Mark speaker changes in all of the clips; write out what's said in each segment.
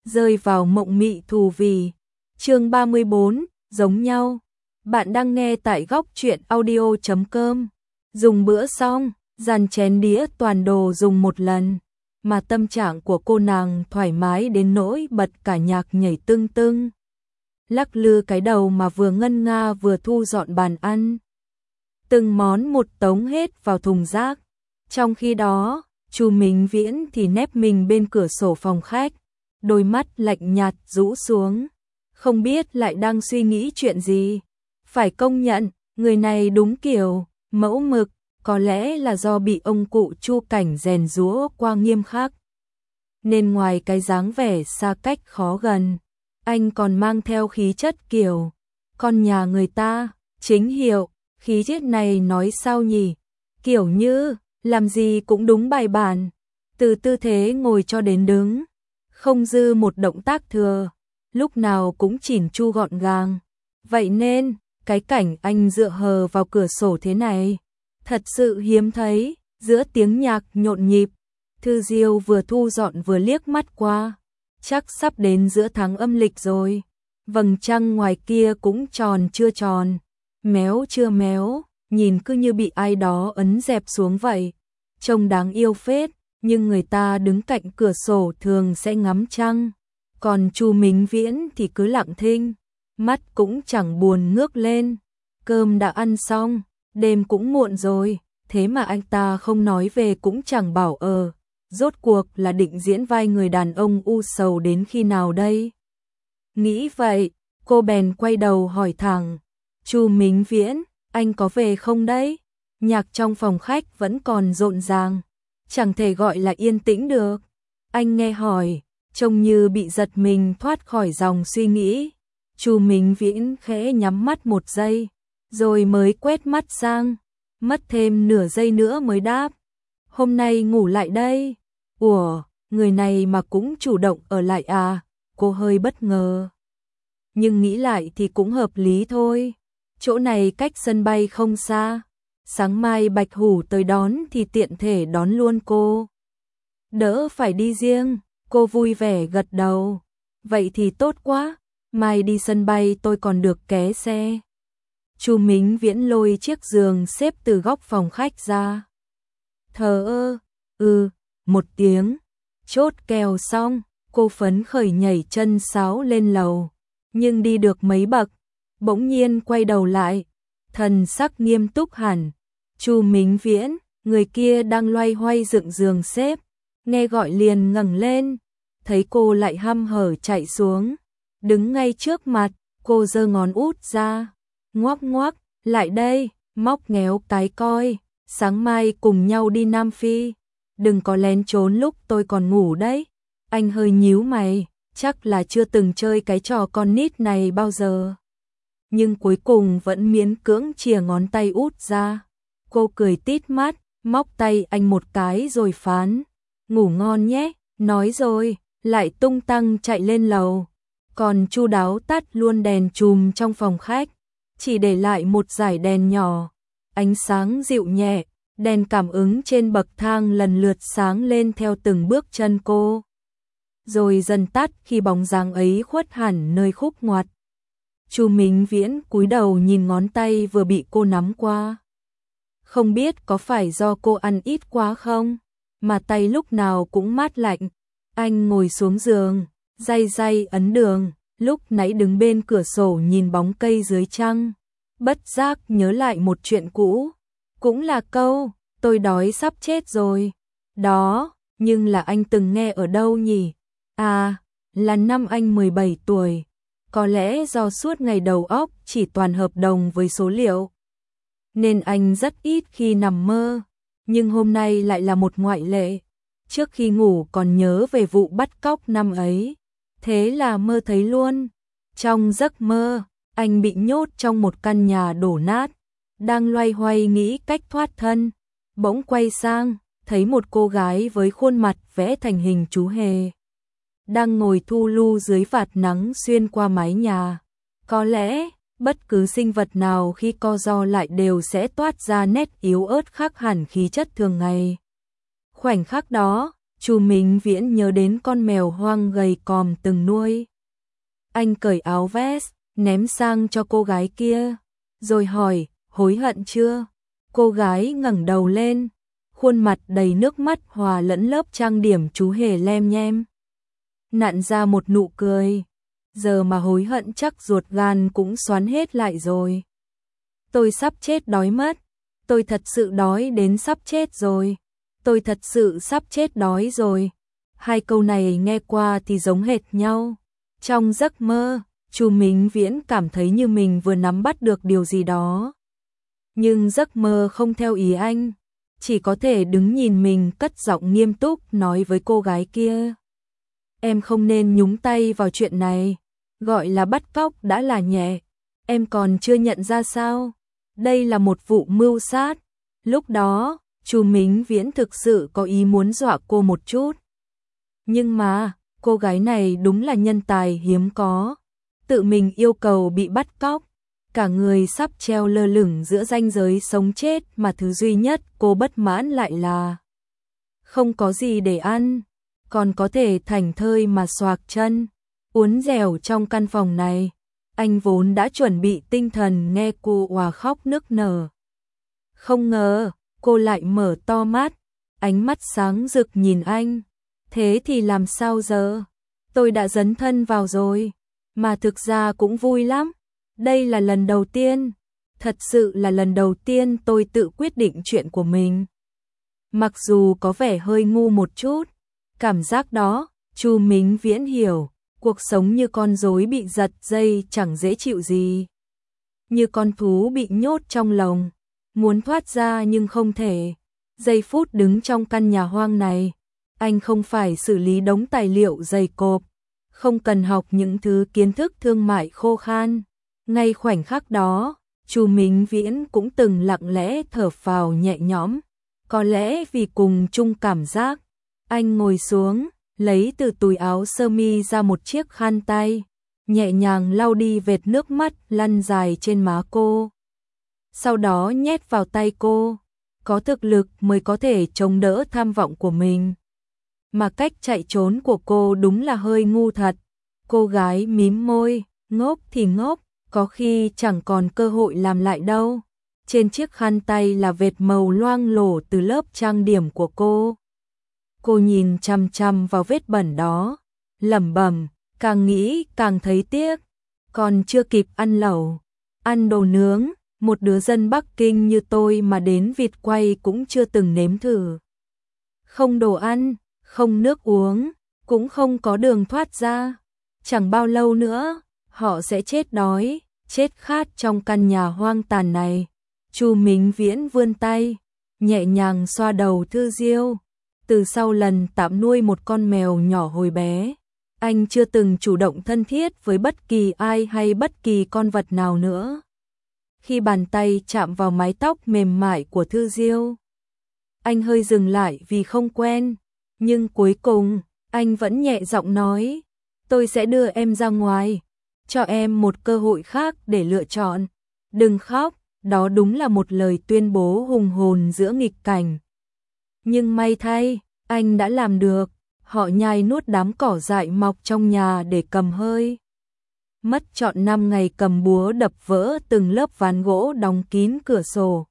Speaker 1: rơi vào mộng mị thù vì. Chương 34, giống nhau. Bạn đang nghe tại góc truyện audio.com. Dùng bữa xong, dàn chén đĩa toàn đồ dùng một lần, mà tâm trạng của cô nàng thoải mái đến nỗi bật cả nhạc nhảy tưng tưng. Lắc lư cái đầu mà vừa ngân nga vừa thu dọn bàn ăn. Từng món một tống hết vào thùng rác. Trong khi đó, Chu Minh Viễn thì nép mình bên cửa sổ phòng khách, đôi mắt lạnh nhạt rũ xuống, không biết lại đang suy nghĩ chuyện gì. Phải công nhận, người này đúng kiểu mẫu mực, có lẽ là do bị ông cụ Chu Cảnh rèn giũa qua nghiêm khắc, nên ngoài cái dáng vẻ xa cách khó gần, anh còn mang theo khí chất kiểu con nhà người ta. Chính hiệu, khí chất này nói sao nhỉ? Kiểu như làm gì cũng đúng bài bản, từ tư thế ngồi cho đến đứng, không dư một động tác thừa, lúc nào cũng chỉn chu gọn gàng. Vậy nên, cái cảnh anh dựa hờ vào cửa sổ thế này, thật sự hiếm thấy. Giữa tiếng nhạc nhộn nhịp, Thư Diêu vừa thu dọn vừa liếc mắt qua. Chắc sắp đến giữa tháng âm lịch rồi. Vầng trăng ngoài kia cũng tròn chưa tròn, méo chưa méo, nhìn cứ như bị ai đó ấn dẹp xuống vậy. Trông đáng yêu phết, nhưng người ta đứng cạnh cửa sổ thường sẽ ngắm trăng. Còn Chu Minh Viễn thì cứ lặng thinh, mắt cũng chẳng buồn ngước lên. Cơm đã ăn xong, đêm cũng muộn rồi, thế mà anh ta không nói về cũng chẳng bảo rốt cuộc là định diễn vai người đàn ông u sầu đến khi nào đây? Nghĩ vậy, cô bèn quay đầu hỏi thẳng, Chu Minh Viễn, anh có về không đấy? Nhạc trong phòng khách vẫn còn rộn ràng, chẳng thể gọi là yên tĩnh được. Anh nghe hỏi, trông như bị giật mình thoát khỏi dòng suy nghĩ. Chu Minh Viễn khẽ nhắm mắt một giây, rồi mới quét mắt sang, mất thêm nửa giây nữa mới đáp, hôm nay ngủ lại đây. Ủa, người này mà cũng chủ động ở lại à? Cô hơi bất ngờ, nhưng nghĩ lại thì cũng hợp lý thôi. Chỗ này cách sân bay không xa, sáng mai Bạch Hủ tới đón thì tiện thể đón luôn cô, đỡ phải đi riêng. Cô vui vẻ gật đầu, vậy thì tốt quá, mai đi sân bay tôi còn được ké xe. Chu Minh Viễn lôi chiếc giường xếp từ góc phòng khách ra, thờ ơ, một tiếng, chốt kèo xong, cô phấn khởi nhảy chân sáo lên lầu, nhưng đi được mấy bậc, bỗng nhiên quay đầu lại, thần sắc nghiêm túc hẳn. Chu Minh Viễn, người kia đang loay hoay dựng giường xếp, nghe gọi liền ngẩng lên, thấy cô lại hăm hở chạy xuống, đứng ngay trước mặt, cô giơ ngón út ra, ngoắc ngoắc, lại đây, móc ngéo cái coi, sáng mai cùng nhau đi Nam Phi, đừng có lén trốn lúc tôi còn ngủ đấy. Anh hơi nhíu mày, chắc là chưa từng chơi cái trò con nít này bao giờ, nhưng cuối cùng vẫn miễn cưỡng chìa ngón tay út ra. Cô cười tít mắt, móc tay anh một cái rồi phán, ngủ ngon nhé, nói rồi, lại tung tăng chạy lên lầu, còn chu đáo tắt luôn đèn chùm trong phòng khách, chỉ để lại một dải đèn nhỏ, ánh sáng dịu nhẹ, đèn cảm ứng trên bậc thang lần lượt sáng lên theo từng bước chân cô, rồi dần tắt khi bóng dáng ấy khuất hẳn nơi khúc ngoặt. Chu Minh Viễn cúi đầu nhìn ngón tay vừa bị cô nắm qua. Không biết có phải do cô ăn ít quá không, mà tay lúc nào cũng mát lạnh. Anh ngồi xuống giường, day day ấn đường, lúc nãy đứng bên cửa sổ nhìn bóng cây dưới trăng, bất giác nhớ lại một chuyện cũ, cũng là câu, tôi đói sắp chết rồi. Đó, nhưng là anh từng nghe ở đâu nhỉ? À, là năm anh 17 tuổi. Có lẽ do suốt ngày đầu óc chỉ toàn hợp đồng với số liệu, nên anh rất ít khi nằm mơ, nhưng hôm nay lại là một ngoại lệ. Trước khi ngủ còn nhớ về vụ bắt cóc năm ấy, thế là mơ thấy luôn. Trong giấc mơ, anh bị nhốt trong một căn nhà đổ nát, đang loay hoay nghĩ cách thoát thân, bỗng quay sang, thấy một cô gái với khuôn mặt vẽ thành hình chú hề, đang ngồi thu lu dưới vạt nắng xuyên qua mái nhà. Có lẽ, bất cứ sinh vật nào khi co ro lại đều sẽ toát ra nét yếu ớt khác hẳn khí chất thường ngày. Khoảnh khắc đó, Chu Minh Viễn nhớ đến con mèo hoang gầy còm từng nuôi. Anh cởi áo vest, ném sang cho cô gái kia, rồi hỏi, hối hận chưa? Cô gái ngẩng đầu lên, khuôn mặt đầy nước mắt hòa lẫn lớp trang điểm chú hề lem nhem. Nặn ra một nụ cười, giờ mà hối hận chắc ruột gan cũng xoắn hết lại rồi. Tôi sắp chết đói mất, tôi thật sự đói đến sắp chết rồi, tôi thật sự sắp chết đói rồi. Hai câu này nghe qua thì giống hệt nhau. Trong giấc mơ, Chu Minh Viễn cảm thấy như mình vừa nắm bắt được điều gì đó. Nhưng giấc mơ không theo ý anh, chỉ có thể đứng nhìn mình cất giọng nghiêm túc nói với cô gái kia. Em không nên nhúng tay vào chuyện này, gọi là bắt cóc đã là nhẹ, em còn chưa nhận ra sao? Đây là một vụ mưu sát. Lúc đó, Chu Minh Viễn thực sự có ý muốn dọa cô một chút. Nhưng mà, cô gái này đúng là nhân tài hiếm có, tự mình yêu cầu bị bắt cóc, cả người sắp treo lơ lửng giữa ranh giới sống chết mà thứ duy nhất cô bất mãn lại là không có gì để ăn, còn có thể thảnh thơi mà xoạc chân, uốn dẻo trong căn phòng này. Anh vốn đã chuẩn bị tinh thần nghe cô òa khóc nức nở. Không ngờ, cô lại mở to mắt, ánh mắt sáng rực nhìn anh. Thế thì làm sao giờ? Tôi đã dấn thân vào rồi, mà thực ra cũng vui lắm. Đây là lần đầu tiên, thật sự là lần đầu tiên tôi tự quyết định chuyện của mình. Mặc dù có vẻ hơi ngu một chút, cảm giác đó, Chu Minh Viễn hiểu, cuộc sống như con rối bị giật dây chẳng dễ chịu gì. Như con thú bị nhốt trong lồng, muốn thoát ra nhưng không thể. Giây phút đứng trong căn nhà hoang này, anh không phải xử lý đống tài liệu dày cộp, không cần học những thứ kiến thức thương mại khô khan. Ngay khoảnh khắc đó, Chu Minh Viễn cũng từng lặng lẽ thở phào nhẹ nhõm. Có lẽ vì cùng chung cảm giác, anh ngồi xuống, lấy từ túi áo sơ mi ra một chiếc khăn tay, nhẹ nhàng lau đi vệt nước mắt lăn dài trên má cô. Sau đó nhét vào tay cô, có thực lực mới có thể chống đỡ tham vọng của mình. Mà cách chạy trốn của cô đúng là hơi ngu thật. Cô gái mím môi, ngốc thì ngốc, có khi chẳng còn cơ hội làm lại đâu. Trên chiếc khăn tay là vệt màu loang lổ từ lớp trang điểm của cô. Cô nhìn chằm chằm vào vết bẩn đó, lẩm bẩm, càng nghĩ càng thấy tiếc. Còn chưa kịp ăn lẩu, ăn đồ nướng, một đứa dân Bắc Kinh như tôi mà đến vịt quay cũng chưa từng nếm thử. Không đồ ăn, không nước uống, cũng không có đường thoát ra. Chẳng bao lâu nữa, họ sẽ chết đói, chết khát trong căn nhà hoang tàn này. Chu Minh Viễn vươn tay, nhẹ nhàng xoa đầu Thư Diêu. Từ sau lần tạm nuôi một con mèo nhỏ hồi bé, anh chưa từng chủ động thân thiết với bất kỳ ai hay bất kỳ con vật nào nữa. Khi bàn tay chạm vào mái tóc mềm mại của Thư Diêu, anh hơi dừng lại vì không quen, nhưng cuối cùng, anh vẫn nhẹ giọng nói, tôi sẽ đưa em ra ngoài, cho em một cơ hội khác để lựa chọn. Đừng khóc, đó đúng là một lời tuyên bố hùng hồn giữa nghịch cảnh. Nhưng may thay, anh đã làm được, họ nhai nuốt đám cỏ dại mọc trong nhà để cầm hơi. Mất trọn 5 ngày cầm búa đập vỡ từng lớp ván gỗ đóng kín cửa sổ.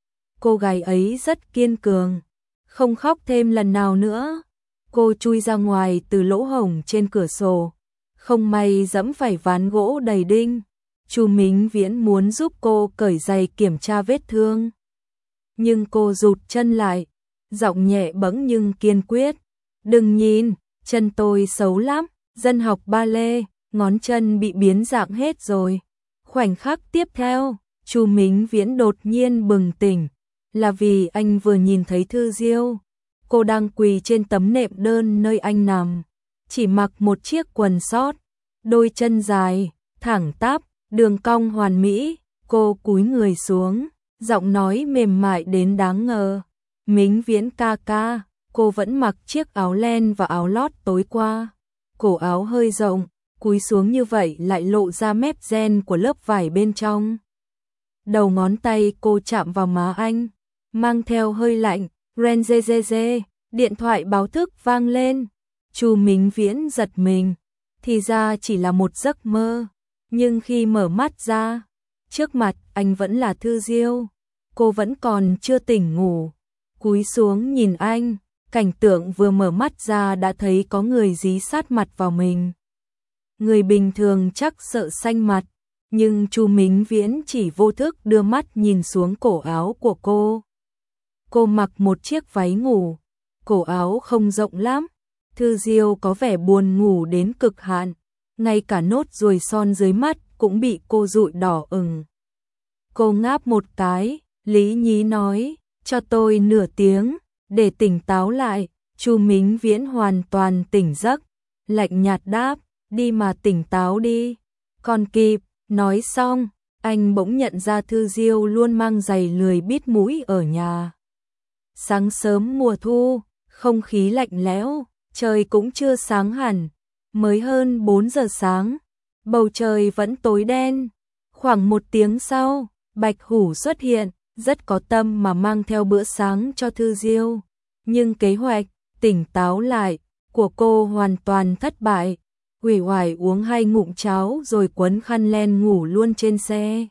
Speaker 1: Cô gái ấy rất kiên cường, không khóc thêm lần nào nữa. Cô chui ra ngoài từ lỗ hổng trên cửa sổ, không may giẫm phải ván gỗ đầy đinh. Chu Minh Viễn muốn giúp cô cởi giày kiểm tra vết thương, nhưng cô rụt chân lại, giọng nhẹ bẫng nhưng kiên quyết, đừng nhìn, chân tôi xấu lắm, dân học ba lê, ngón chân bị biến dạng hết rồi. Khoảnh khắc tiếp theo, Chu Minh Viễn đột nhiên bừng tỉnh, là vì anh vừa nhìn thấy Thư Diêu. Cô đang quỳ trên tấm nệm đơn nơi anh nằm, chỉ mặc một chiếc quần sót, đôi chân dài, thẳng tắp, đường cong hoàn mỹ. Cô cúi người xuống, giọng nói mềm mại đến đáng ngờ, Minh Viễn ca ca. Cô vẫn mặc chiếc áo len và áo lót tối qua, cổ áo hơi rộng, cúi xuống như vậy lại lộ ra mép ren của lớp vải bên trong. Đầu ngón tay cô chạm vào má anh, mang theo hơi lạnh, ren dê dê dê, Điện thoại báo thức vang lên. Chu Mính Viễn giật mình, thì ra chỉ là một giấc mơ, nhưng khi mở mắt ra, trước mặt anh vẫn là Thư Diêu. Cô vẫn còn chưa tỉnh ngủ, cúi xuống nhìn anh, cảnh tượng vừa mở mắt ra đã thấy có người dí sát mặt vào mình. Người bình thường chắc sợ xanh mặt, nhưng Chu Mính Viễn chỉ vô thức đưa mắt nhìn xuống cổ áo của cô. Cô mặc một chiếc váy ngủ, cổ áo không rộng lắm. Thư Diêu có vẻ buồn ngủ đến cực hạn, ngay cả nốt ruồi son dưới mắt cũng bị cô dụi đỏ ửng. Cô ngáp một cái, lý nhí nói, cho tôi nửa tiếng, để tỉnh táo lại. Chu Mính Viễn hoàn toàn tỉnh giấc, lạnh nhạt đáp, đi mà tỉnh táo đi. Còn kịp, nói xong, anh bỗng nhận ra Thư Diêu luôn mang giày lười bít mũi ở nhà. Sáng sớm mùa thu, không khí lạnh lẽo, trời cũng chưa sáng hẳn, mới hơn 4 giờ sáng, bầu trời vẫn tối đen. Khoảng 1 tiếng sau, Bạch Hủ xuất hiện, rất có tâm mà mang theo bữa sáng cho Thư Diêu. Nhưng kế hoạch tỉnh táo lại của cô hoàn toàn thất bại. Uể oải uống 2 ngụm cháo rồi quấn khăn len ngủ luôn trên xe.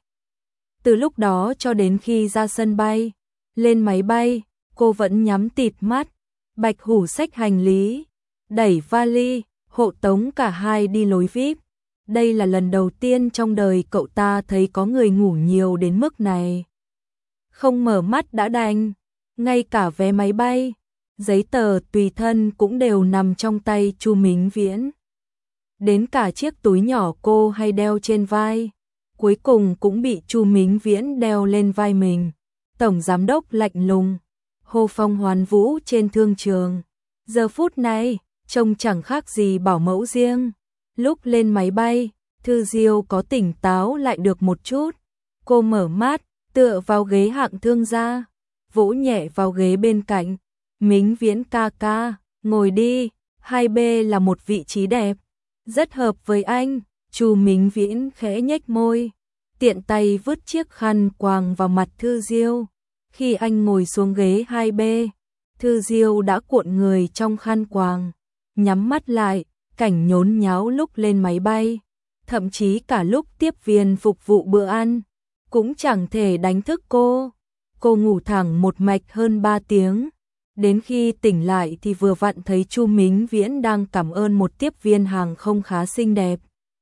Speaker 1: Từ lúc đó cho đến khi ra sân bay, lên máy bay, cô vẫn nhắm tịt mắt. Bạch Hủ xách hành lý, đẩy vali, hộ tống cả hai đi lối VIP. Đây là lần đầu tiên trong đời cậu ta thấy có người ngủ nhiều đến mức này. Không mở mắt đã đành, ngay cả vé máy bay, giấy tờ tùy thân cũng đều nằm trong tay Chu Mính Viễn. Đến cả chiếc túi nhỏ cô hay đeo trên vai, cuối cùng cũng bị Chu Mính Viễn đeo lên vai mình. Tổng giám đốc lạnh lùng, hô phong hoán vũ trên thương trường. Giờ phút này, trông chẳng khác gì bảo mẫu riêng. Lúc lên máy bay, Thư Diêu có tỉnh táo lại được một chút. Cô mở mắt, tựa vào ghế hạng thương gia, vỗ nhẹ vào ghế bên cạnh. Mính Viễn ca ca, ngồi đi, 2B là một vị trí đẹp, rất hợp với anh. Chu Mính Viễn khẽ nhếch môi, tiện tay vứt chiếc khăn quàng vào mặt Thư Diêu. Khi anh ngồi xuống ghế 2B, Thư Diêu đã cuộn người trong khăn quàng, nhắm mắt lại. Cảnh nhốn nháo lúc lên máy bay, thậm chí cả lúc tiếp viên phục vụ bữa ăn, cũng chẳng thể đánh thức cô. Cô ngủ thẳng một mạch hơn 3 tiếng. Đến khi tỉnh lại thì vừa vặn thấy Chu Mính Viễn đang cảm ơn một tiếp viên hàng không khá xinh đẹp.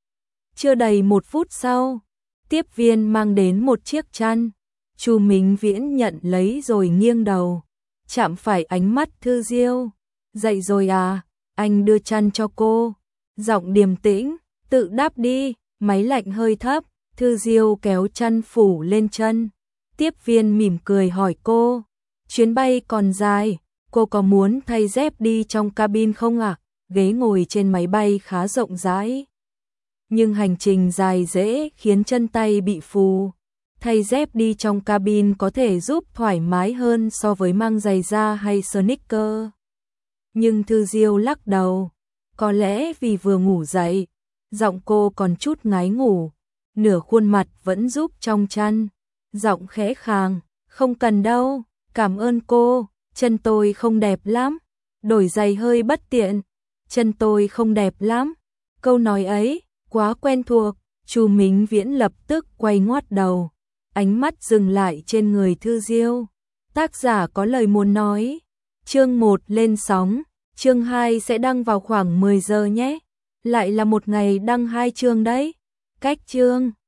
Speaker 1: Chưa đầy 1 phút sau, tiếp viên mang đến một chiếc chăn. Chu Mính Viễn nhận lấy rồi nghiêng đầu, chạm phải ánh mắt Thư Diêu. Dậy rồi à? Anh đưa chăn cho cô, giọng điềm tĩnh, tự đáp đi. Máy lạnh hơi thấp, Thư Diêu kéo chăn phủ lên chân. Tiếp viên mỉm cười hỏi cô, chuyến bay còn dài, cô có muốn thay dép đi trong cabin không ạ? Ghế ngồi trên máy bay khá rộng rãi, nhưng hành trình dài dễ khiến chân tay bị phù. Thay dép đi trong cabin có thể giúp thoải mái hơn so với mang giày da hay sneaker. Nhưng Thư Diêu lắc đầu, có lẽ vì vừa ngủ dậy, giọng cô còn chút ngái ngủ, nửa khuôn mặt vẫn giúp trong chăn, giọng khẽ khàng, không cần đâu, cảm ơn cô, chân tôi không đẹp lắm, đổi giày hơi bất tiện, chân tôi không đẹp lắm. Câu nói ấy quá quen thuộc. Chu Mính Viễn lập tức quay ngoắt đầu, ánh mắt dừng lại trên người Thư Diêu. Tác giả có lời muốn nói. Chương 1 lên sóng, chương 2 sẽ đăng vào khoảng 10 giờ nhé. Lại là một ngày đăng 2 chương đấy. Cách chương